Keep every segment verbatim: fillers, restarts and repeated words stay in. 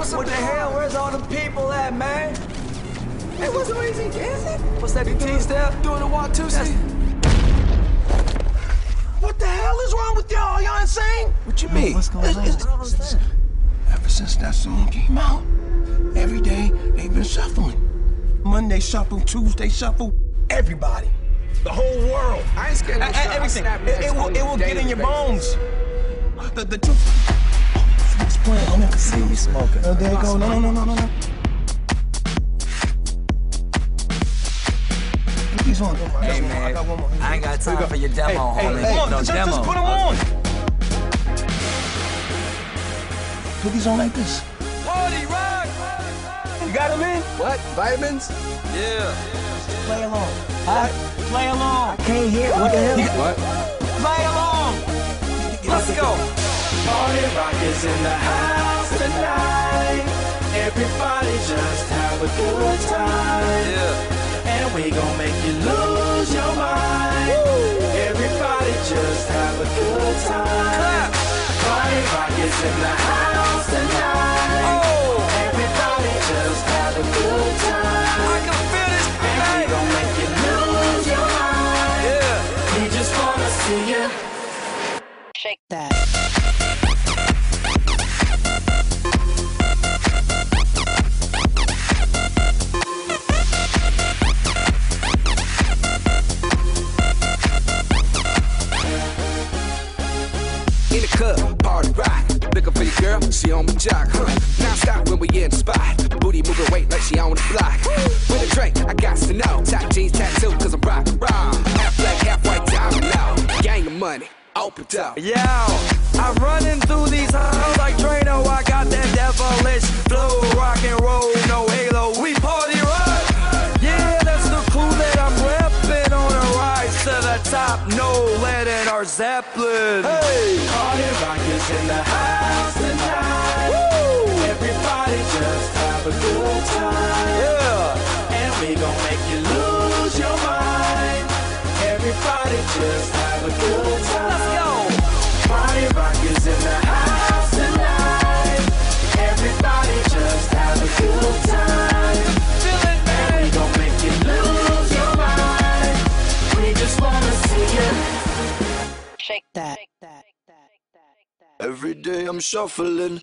What the hell? Where's all the people at, man? Hey, what's the easy, is it? What's that, the T-step? Doing the Watusi? What the hell is wrong with y'all? Y'all insane? What you mean? What's going on? I don't understand. Ever since that song came out, every day they've been shuffling. Monday shuffle, Tuesday shuffle, everybody. The whole world. I ain't scared of I, I, everything. It, it will, it will get in your bones. The, the two... Oh, it's playing. Oh, I can see me smoking. Oh, there you go. No, no, no, no, no, no. Put these on. Hey, man, I, got one more. I ain't got time for your demo, hey, homie. Hey, hey, no just, demo. just put them on. Put these on like this. Party rock! You got them in? What? Vitamins? Yeah. Play along. Huh? Play along. I can't hear. What the hell? What? Play along. Let's go. Party rock is in the house tonight. Everybody just have a good time. Yeah. And we gon' make you lose your mind. Woo. Everybody just have a good time. Clap. Party rock is in the house tonight. Oh. Everybody just have a good time. I can feel this And we tonight. gon' make you lose your mind. Yeah. We just wanna see you shake that. In the club, party rock. Looking for your girl, she on my jock, huh? Now stop when we in the spot. Booty moving weight like she on the block. With a drink, I got to know. Top jeans tattoo, cause I'm rock and roll. Half black, half white, diamond now. Gang of money, open up. Yeah, I'm running through these halls like Drano. I got that devilish flow, rock and roll, no halo. We party rock. Yeah, that's the clue that I'm repping on a rise to the top. No lead in our Zeppelin. Hey, Party rock is in the house tonight. woo, Everybody just have a good time. yeah. And we gon' make you lose your mind. Everybody just have a good time. Let's go. Party rock is in the house tonight. Everybody just have a good time. Feel it, And we man. gon' make you lose your mind. We just wanna see you Shake that. Every day I'm shuffling.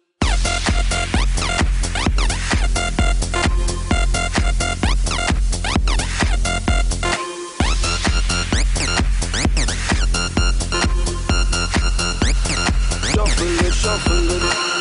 Shuffling, shuffling.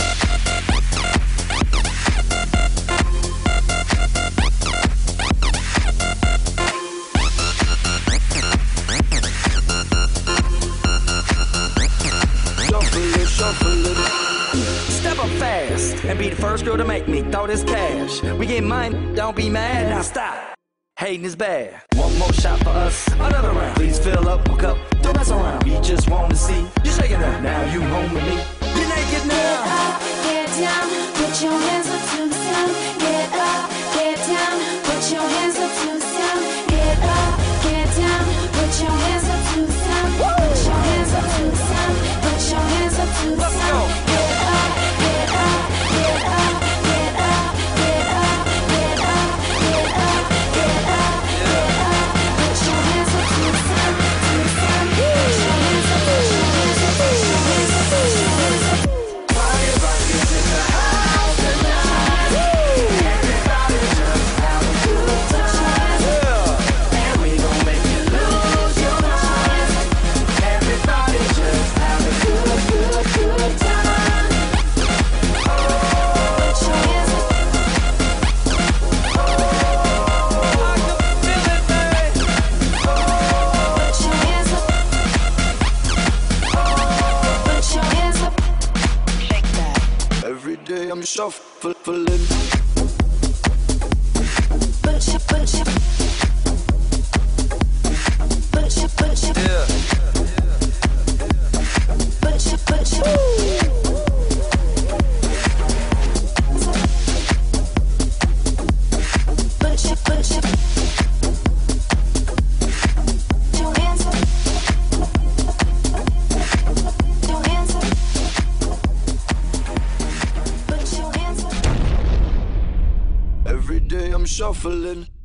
Shuffling, shuffling. Step up fast and be the first girl to make me throw this cash. We get mine, don't be mad. Now stop. Hating is bad. One more shot for us, another round. Please fill up my cup, don't mess around. We just wanna see you shaking it. Now you home with me. You're naked now. Up, get down, put your hands up to the sound. Get up, get down, put your hands up to the sound. Get up, get down, put your hands up to the sound. Put your hands up to the sound. Put your hands up to the Let's go. sound. Get up, get up, get up, get up, get up, get up, get up, get up, get up. Put your hands up to the sound, to the sound. Put your hands up, put your hands up, put your hands up, put your hands up. Party rock is in the house tonight. Everybody just have a good time. And we gon' make you lose your mind. Everybody just have a good, good, good time. Put your hands up. I can feel it, man. Put your hands up. Put your hands up. Shake that. Every day I'm shuffling. Put your, put your, put your, put your, Yeah. put your, put your. Put your, put your. Your hands up. Your hands up. Put your hands up. day I'm shuffling.